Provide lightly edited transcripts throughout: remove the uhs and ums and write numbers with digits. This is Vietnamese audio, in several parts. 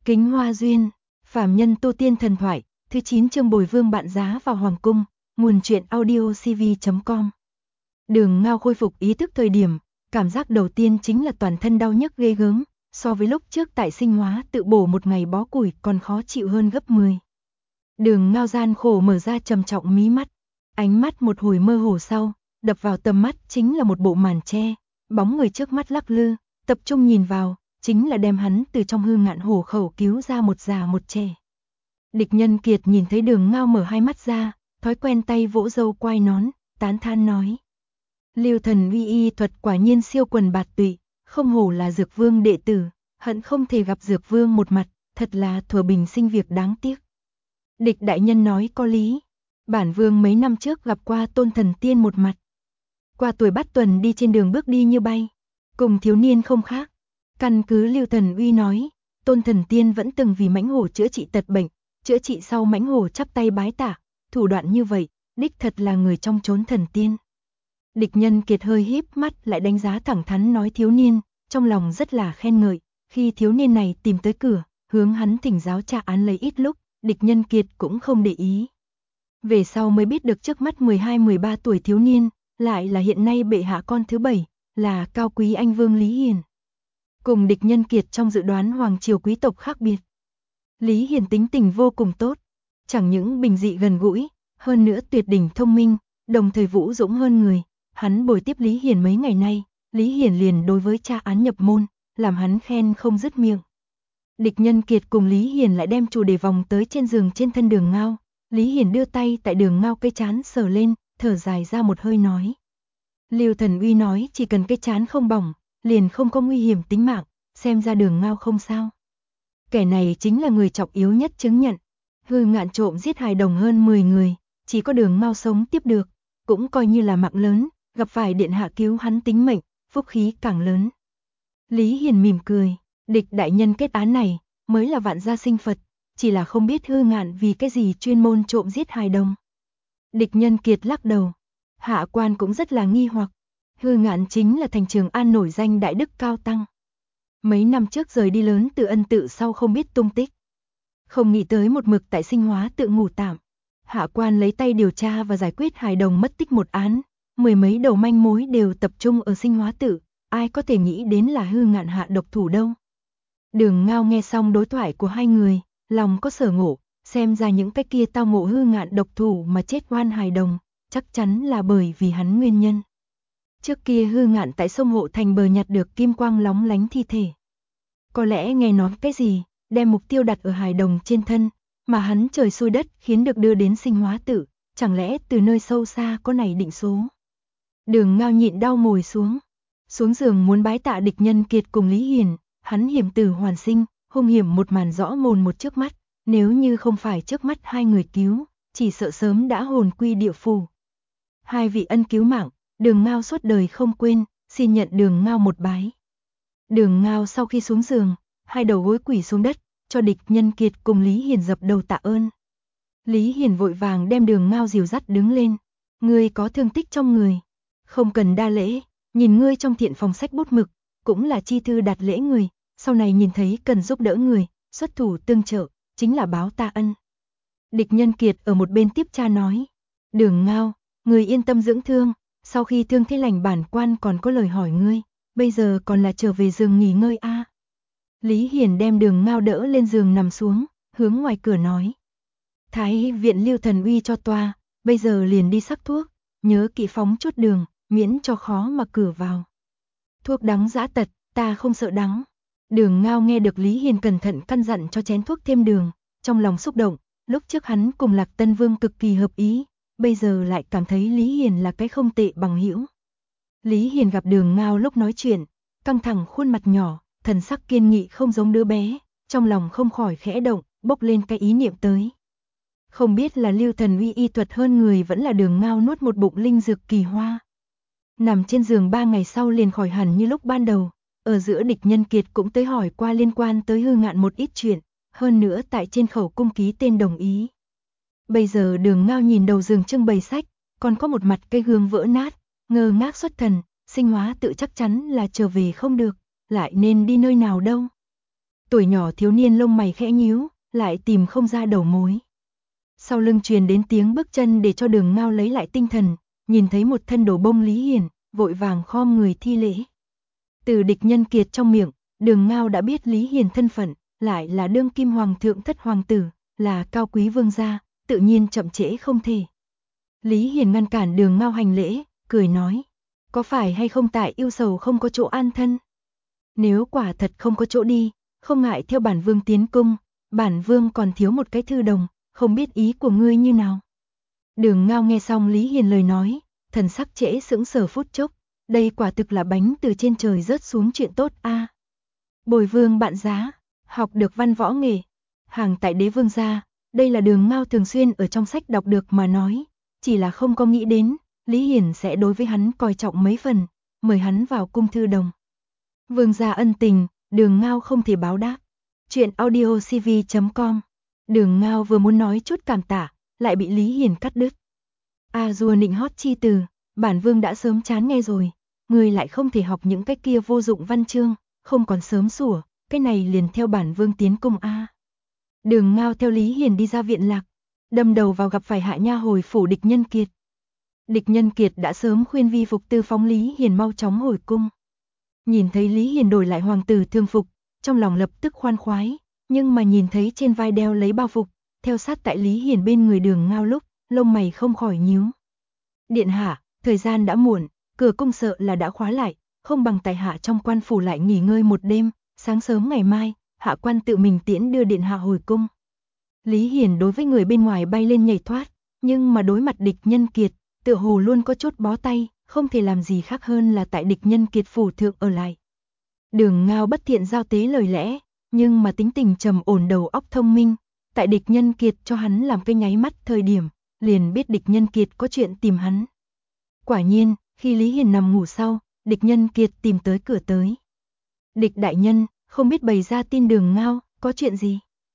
Kính Hoa Duyên, phàm nhân tu tiên thần thoại, thứ 9 chương Bồi Vương bạn giá vào hoàng cung, nguồn truyện audio cv.com. Đường Ngao khôi phục ý thức thời điểm, cảm giác đầu tiên chính là toàn thân đau nhức ghê gớm, so với lúc trước tại Sinh Hóa tự bổ một ngày bó củi còn khó chịu hơn gấp 10. Đường Ngao gian khổ mở ra trầm trọng mí mắt, ánh mắt một hồi mơ hồ sau, đập vào tầm mắt chính là một bộ màn che, bóng người trước mắt lắc lư, tập trung nhìn vào, chính là đem hắn từ trong hư ngạn hổ khẩu cứu ra một già một trẻ. Địch Nhân Kiệt nhìn thấy Đường Ngao mở hai mắt ra, thói quen tay vỗ râu quai nón, tán thán nói. Lưu thần uy y thuật quả nhiên siêu quần bạt tụy, không hổ là Dược Vương đệ tử, hận không thể gặp Dược Vương một mặt, thật là thuở bình sinh việc đáng tiếc. Địch đại nhân nói có lý, bản vương mấy năm trước gặp qua Tôn Thần Tiên một mặt. Qua tuổi Bát Tuần đi trên đường bước đi như bay, cùng thiếu niên không khác. Căn cứ Lưu Thần Uy nói, Tôn Thần Tiên vẫn từng vì mãnh hổ chữa trị tật bệnh, chữa trị sau mãnh hổ chắp tay bái tạ, thủ đoạn như vậy, đích thật là người trong chốn thần tiên. Địch Nhân Kiệt hơi híp mắt lại đánh giá thẳng thắn nói thiếu niên, trong lòng rất là khen ngợi, khi thiếu niên này tìm tới cửa, hướng hắn thỉnh giáo tra án lấy ít lúc, Địch Nhân Kiệt cũng không để ý. Về sau mới biết được trước mắt 12-13 tuổi thiếu niên, lại là hiện nay bệ hạ con thứ 7, là cao quý anh vương Lý Hiền. Cùng Địch Nhân Kiệt trong dự đoán hoàng triều quý tộc khác biệt. Lý Hiền tính tình vô cùng tốt, chẳng những bình dị gần gũi, hơn nữa tuyệt đỉnh thông minh, đồng thời vũ dũng hơn người. Hắn bồi tiếp Lý Hiền mấy ngày nay, Lý Hiền liền đối với tra án nhập môn, làm hắn khen không dứt miệng. Địch Nhân Kiệt cùng Lý Hiền lại đem chủ đề vòng tới trên giường trên thân Đường Ngao. Lý Hiền đưa tay tại Đường Ngao cái trán sờ lên, thở dài ra một hơi nói. Lưu Thần Uy nói chỉ cần cái trán không bỏng, liền không có nguy hiểm tính mạng, xem ra Đường Ngao không sao. Kẻ này chính là người trọng yếu nhất chứng nhận. Hư Ngạn trộm giết hài đồng hơn 10 người, chỉ có Đường Ngao sống tiếp được, cũng coi như là mạng lớn, gặp phải điện hạ cứu hắn tính mệnh, phúc khí càng lớn. Lý Hiền mỉm cười, Địch đại nhân kết án này, mới là vạn gia sinh Phật, chỉ là không biết Hư Ngạn vì cái gì chuyên môn trộm giết hài đồng. Địch Nhân Kiệt lắc đầu, hạ quan cũng rất là nghi hoặc. Hư Ngạn chính là thành Trường An nổi danh đại đức cao tăng. Mấy năm trước rời đi lớn từ Ân Tự sau không biết tung tích. Không nghĩ tới một mực tại Sinh Hóa tự ngủ tạm. Hạ quan lấy tay điều tra và giải quyết hài đồng mất tích một án, mười mấy đầu manh mối đều tập trung ở Sinh Hóa tự, ai có thể nghĩ đến là Hư Ngạn hạ độc thủ đâu. Đường Ngao nghe xong đối thoại của hai người, lòng có sở ngộ, xem ra những cái kia tao ngộ Hư Ngạn độc thủ mà chết oan hài đồng, chắc chắn là bởi vì hắn nguyên nhân. Trước kia Hư Ngạn tại sông Hộ Thành bờ nhặt được kim quang lóng lánh thi thể. Có lẽ nghe nói cái gì, đem mục tiêu đặt ở hài đồng trên thân, mà hắn trời xui đất khiến được đưa đến Sinh Hóa tự, chẳng lẽ từ nơi sâu xa có này định số. Đường Ngao nhịn đau ngồi xuống giường muốn bái tạ Địch Nhân Kiệt cùng Lý Hiền, hắn hiểm tử hoàn sinh, hung hiểm một màn rõ mồn một trước mắt, nếu như không phải trước mắt hai người cứu, chỉ sợ sớm đã hồn quy địa phủ. Hai vị ân cứu mạng, Đường Ngao suốt đời không quên, xin nhận Đường Ngao một bái. Đường Ngao sau khi xuống giường, hai đầu gối quỳ xuống đất, cho Địch Nhân Kiệt cùng Lý Hiền dập đầu tạ ơn. Lý Hiền vội vàng đem Đường Ngao dìu dắt đứng lên. Ngươi có thương tích trong người, không cần đa lễ, nhìn ngươi trong thiện phòng sách bút mực, cũng là chi thư đạt lễ người, sau này nhìn thấy cần giúp đỡ người, xuất thủ tương trợ, chính là báo ta ân. Địch Nhân Kiệt ở một bên tiếp cha nói, Đường Ngao, ngươi yên tâm dưỡng thương, sau khi thương thế lành bản quan còn có lời hỏi ngươi, bây giờ còn là trở về giường nghỉ ngơi a. Lý Hiền đem Đường Ngao đỡ lên giường nằm xuống, hướng ngoài cửa nói. Thái viện Lưu Thần Uy cho toa, bây giờ liền đi sắc thuốc, nhớ kỹ phóng chút đường, miễn cho khó mà cửa vào. Thuốc đắng dã tật, ta không sợ đắng. Đường Ngao nghe được Lý Hiền cẩn thận căn dặn cho chén thuốc thêm đường, trong lòng xúc động, lúc trước hắn cùng Lạc Tân Vương cực kỳ hợp ý, bây giờ lại cảm thấy Lý Hiền là cái không tệ bằng hữu. Lý Hiền gặp Đường Ngao lúc nói chuyện, căng thẳng khuôn mặt nhỏ, thần sắc kiên nghị không giống đứa bé, trong lòng không khỏi khẽ động, bốc lên cái ý niệm tới. Không biết là Lưu Thần Uy y thuật hơn người vẫn là Đường Ngao nuốt một bụng linh dược kỳ hoa. Nằm trên giường 3 ngày sau liền khỏi hẳn như lúc ban đầu, ở giữa Địch Nhân Kiệt cũng tới hỏi qua liên quan tới Hư Ngạn một ít chuyện, hơn nữa tại trên khẩu cung ký tên đồng ý. Bây giờ Đường Ngao nhìn đầu giường trưng bày sách, còn có một mặt cây gương vỡ nát, ngơ ngác xuất thần, Sinh Hóa tự chắc chắn là trở về không được, lại nên đi nơi nào đâu. Tuổi nhỏ thiếu niên lông mày khẽ nhíu, lại tìm không ra đầu mối. Sau lưng truyền đến tiếng bước chân để cho Đường Ngao lấy lại tinh thần, nhìn thấy một thân đồ bông Lý Hiền, vội vàng khom người thi lễ. Từ Địch Nhân Kiệt trong miệng, Đường Ngao đã biết Lý Hiền thân phận, lại là đương kim hoàng thượng thất hoàng tử, là cao quý vương gia, tự nhiên chậm trễ không thể. Lý Hiền ngăn cản Đường Ngao hành lễ, cười nói, có phải hay không tại yêu sầu không có chỗ an thân? Nếu quả thật không có chỗ đi, không ngại theo bản vương tiến cung, bản vương còn thiếu một cái thư đồng, không biết ý của ngươi như nào. Đường Ngao nghe xong Lý Hiền lời nói, thần sắc trễ sững sờ phút chốc, đây quả thực là bánh từ trên trời rớt xuống chuyện tốt a. Bồi vương bạn giá, học được văn võ nghề, hàng tại đế vương gia, đây là Đường Ngao thường xuyên ở trong sách đọc được mà nói, chỉ là không có nghĩ đến, Lý Hiền sẽ đối với hắn coi trọng mấy phần, mời hắn vào cung thư đồng. Vương gia ân tình, Đường Ngao không thể báo đáp. Chuyện audiocv.com. Đường Ngao vừa muốn nói chút cảm tạ, lại bị Lý Hiền cắt đứt. A Dua nịnh hót chi từ, bản vương đã sớm chán nghe rồi, ngươi lại không thể học những cái kia vô dụng văn chương, không còn sớm sủa, cái này liền theo bản vương tiến cung a. Đường Ngao theo Lý Hiền đi ra viện lạc, đâm đầu vào gặp phải hạ nha hồi phủ Địch Nhân Kiệt. Địch Nhân Kiệt đã sớm khuyên vi phục tư phóng Lý Hiền mau chóng hồi cung. Nhìn thấy Lý Hiền đổi lại hoàng tử thường phục, trong lòng lập tức khoan khoái, nhưng mà nhìn thấy trên vai đeo lấy bao phục, theo sát tại Lý Hiền bên người Đường Ngao lúc, lông mày không khỏi nhíu. Điện hạ, thời gian đã muộn, cửa cung sợ là đã khóa lại, không bằng tại hạ trong quan phủ lại nghỉ ngơi một đêm, sáng sớm ngày mai, hạ quan tự mình tiễn đưa điện hạ hồi cung. Lý Hiền đối với người bên ngoài bay lên nhảy thoát, nhưng mà đối mặt Địch Nhân Kiệt, tựa hồ luôn có chút bó tay, không thể làm gì khác hơn là tại Địch Nhân Kiệt phủ thượng ở lại. Đường Ngao bất thiện giao tế lời lẽ, nhưng mà tính tình trầm ổn đầu óc thông minh, tại Địch Nhân Kiệt cho hắn làm cái nháy mắt thời điểm, liền biết Địch Nhân Kiệt có chuyện tìm hắn. Quả nhiên, khi Lý Hiền nằm ngủ sau, Địch Nhân Kiệt tìm tới cửa tới. Địch đại nhân, không biết bày ra tin Đường Ngao, có chuyện gì?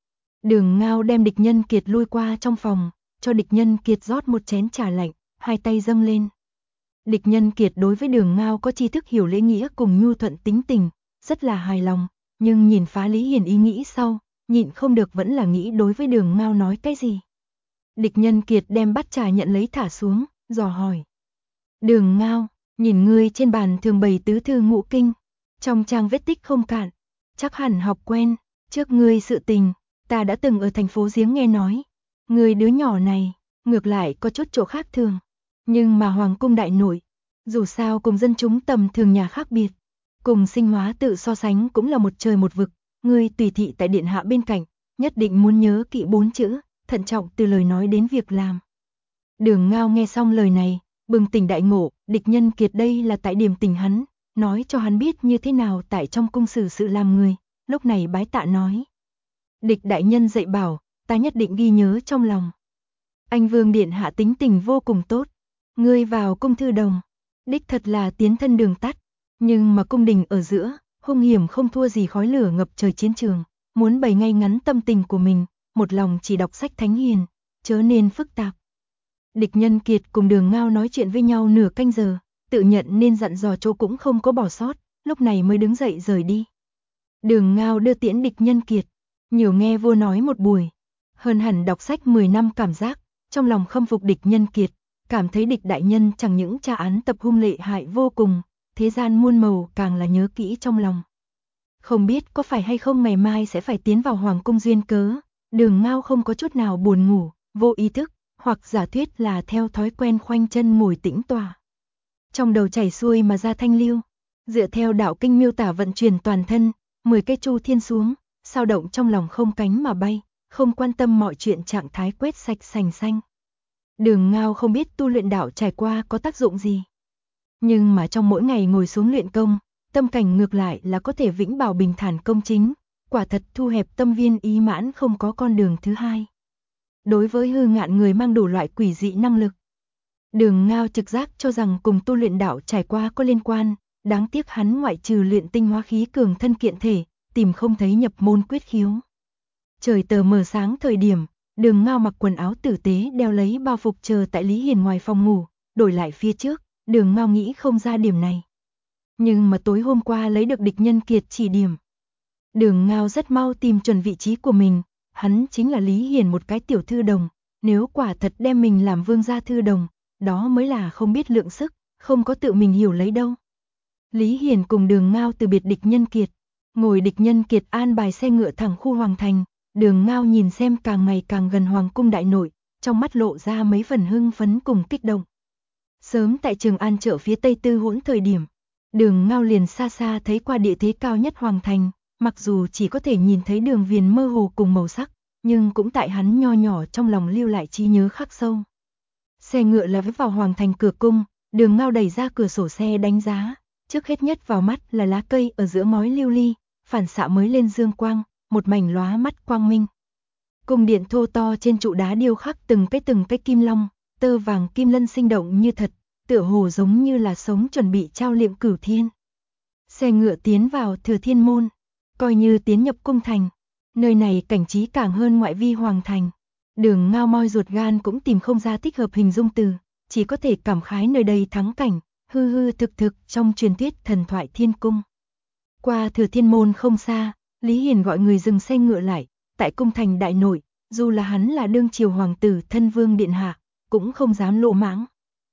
Đường Ngao đem Địch Nhân Kiệt lui qua trong phòng, cho Địch Nhân Kiệt rót một chén trà lạnh, hai tay dâng lên. Địch Nhân Kiệt đối với Đường Ngao có tri thức hiểu lễ nghĩa cùng nhu thuận tính tình, rất là hài lòng, nhưng nhìn phá Lý Hiền ý nghĩ sau, nhịn không được vẫn là nghĩ đối với Đường Ngao nói cái gì. Địch Nhân Kiệt đem bát trà nhận lấy thả xuống, dò hỏi. Đường Ngao, nhìn ngươi trên bàn thường bày tứ thư ngũ kinh, trong trang vết tích không cạn, chắc hẳn học quen, trước ngươi sự tình, ta đã từng ở thành phố Giếng nghe nói. Ngươi đứa nhỏ này, ngược lại có chút chỗ khác thường, nhưng mà Hoàng cung đại nội, dù sao cùng dân chúng tầm thường nhà khác biệt, cùng Sinh Hóa tự so sánh cũng là một trời một vực, ngươi tùy thị tại điện hạ bên cạnh, nhất định muốn nhớ kỹ 4 chữ, thận trọng từ lời nói đến việc làm. Đường Ngao nghe xong lời này, bừng tỉnh đại ngộ, Địch Nhân Kiệt đây là tại điểm tình hắn, nói cho hắn biết như thế nào tại trong cung xử sự làm người, lúc này bái tạ nói. Địch đại nhân dạy bảo, ta nhất định ghi nhớ trong lòng. Anh Vương điện hạ tính tình vô cùng tốt, ngươi vào cung thư đồng, đích thật là tiến thân đường tắt, nhưng mà cung đình ở giữa, hung hiểm không thua gì khói lửa ngập trời chiến trường, muốn bày ngay ngắn tâm tình của mình, một lòng chỉ đọc sách thánh hiền, chớ nên phức tạp. Địch Nhân Kiệt cùng Đường Ngao nói chuyện với nhau nửa canh giờ, tự nhận nên dặn dò chỗ cũng không có bỏ sót, lúc này mới đứng dậy rời đi. Đường Ngao đưa tiễn Địch Nhân Kiệt, nhiều nghe vua nói một buổi, hơn hẳn đọc sách 10 năm cảm giác, trong lòng khâm phục Địch Nhân Kiệt, cảm thấy Địch đại nhân chẳng những tra án tập hung lệ hại vô cùng, thế gian muôn màu càng là nhớ kỹ trong lòng. Không biết có phải hay không ngày mai sẽ phải tiến vào Hoàng cung duyên cớ, Đường Ngao không có chút nào buồn ngủ, vô ý thức, hoặc giả thuyết là theo thói quen khoanh chân ngồi tĩnh tọa. Trong đầu chảy xuôi mà ra thanh lưu, dựa theo đạo kinh miêu tả vận chuyển toàn thân, 10 cây chu thiên xuống, sao động trong lòng không cánh mà bay, không quan tâm mọi chuyện trạng thái quét sạch sành xanh. Đường Ngao không biết tu luyện đạo trải qua có tác dụng gì. Nhưng mà trong mỗi ngày ngồi xuống luyện công, tâm cảnh ngược lại là có thể vĩnh bảo bình thản công chính, quả thật thu hẹp tâm viên ý mãn không có con đường thứ hai. Đối với hư ngạn người mang đủ loại quỷ dị năng lực, Đường Ngao trực giác cho rằng cùng tu luyện đạo trải qua có liên quan, đáng tiếc hắn ngoại trừ luyện tinh hóa khí cường thân kiện thể, tìm không thấy nhập môn quyết khiếu. Trời tờ mờ sáng thời điểm, Đường Ngao mặc quần áo tử tế đeo lấy bao phục chờ tại Lý Hiền ngoài phòng ngủ, đổi lại phía trước, Đường Ngao nghĩ không ra điểm này. Nhưng mà tối hôm qua lấy được Địch Nhân Kiệt chỉ điểm. Đường Ngao rất mau tìm chuẩn vị trí của mình, hắn chính là Lý Hiền một cái tiểu thư đồng, nếu quả thật đem mình làm vương gia thư đồng, đó mới là không biết lượng sức, không có tự mình hiểu lấy đâu. Lý Hiền cùng Đường Ngao từ biệt Địch Nhân Kiệt, ngồi Địch Nhân Kiệt an bài xe ngựa thẳng khu Hoàng Thành, Đường Ngao nhìn xem càng ngày càng gần Hoàng cung đại nội, trong mắt lộ ra mấy phần hưng phấn cùng kích động. Sớm tại Trường An chợ phía Tây Tư Hỗn thời điểm, Đường Ngao liền xa xa thấy qua địa thế cao nhất Hoàng Thành, mặc dù chỉ có thể nhìn thấy đường viền mơ hồ cùng màu sắc, nhưng cũng tại hắn nho nhỏ trong lòng lưu lại trí nhớ khắc sâu. Xe ngựa lái vào Hoàng Thành cửa cung, Đường Ngao đẩy ra cửa sổ xe đánh giá, trước hết nhất vào mắt là lá cây ở giữa ngói lưu ly, phản xạ mới lên dương quang, một mảnh lóa mắt quang minh. Cung điện thô to trên trụ đá điêu khắc từng cái kim long, tơ vàng kim lân sinh động như thật, tựa hồ giống như là sống chuẩn bị trao liệm cửu thiên. Xe ngựa tiến vào Thừa Thiên môn, coi như tiến nhập cung thành. Nơi này cảnh trí càng hơn ngoại vi Hoàng Thành. Đường Ngao moi ruột gan cũng tìm không ra thích hợp hình dung từ, chỉ có thể cảm khái nơi đây thắng cảnh, hư hư thực thực trong truyền thuyết thần thoại thiên cung. Qua Thừa Thiên môn không xa, Lý Hiền gọi người dừng xe ngựa lại, tại cung thành đại nội, dù là hắn là đương triều hoàng tử thân vương điện hạ, cũng không dám lỗ mãng.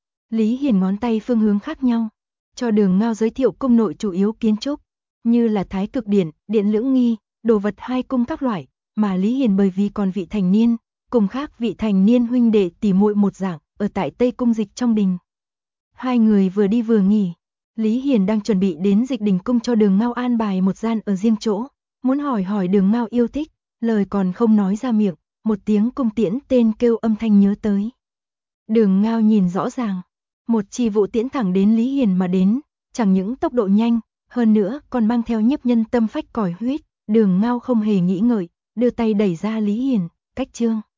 Lý Hiền ngón tay phương hướng khác nhau, cho Đường Ngao giới thiệu cung nội chủ yếu kiến trúc, như là Thái Cực Điện, Điện Lưỡng Nghi, đồ vật hai cung các loại, mà Lý Hiền bởi vì còn vị thành niên, cùng khác vị thành niên huynh đệ tỉ muội một dạng, ở tại Tây Cung Dịch trong đình. Hai người vừa đi vừa nghỉ, Lý Hiền đang chuẩn bị đến Dịch Đình cung cho Đường Ngao an bài một gian ở riêng chỗ, muốn hỏi Đường Ngao yêu thích, lời còn không nói ra miệng, một tiếng cung tiễn tên kêu âm thanh nhớ tới. Đường Ngao nhìn rõ ràng, một chi vụ tiễn thẳng đến Lý Hiền mà đến, chẳng những tốc độ nhanh, hơn nữa còn mang theo nhiếp nhân tâm phách còi huyết. Đường Ngao không hề nghĩ ngợi, đưa tay đẩy ra Lý Hiền, cách chương.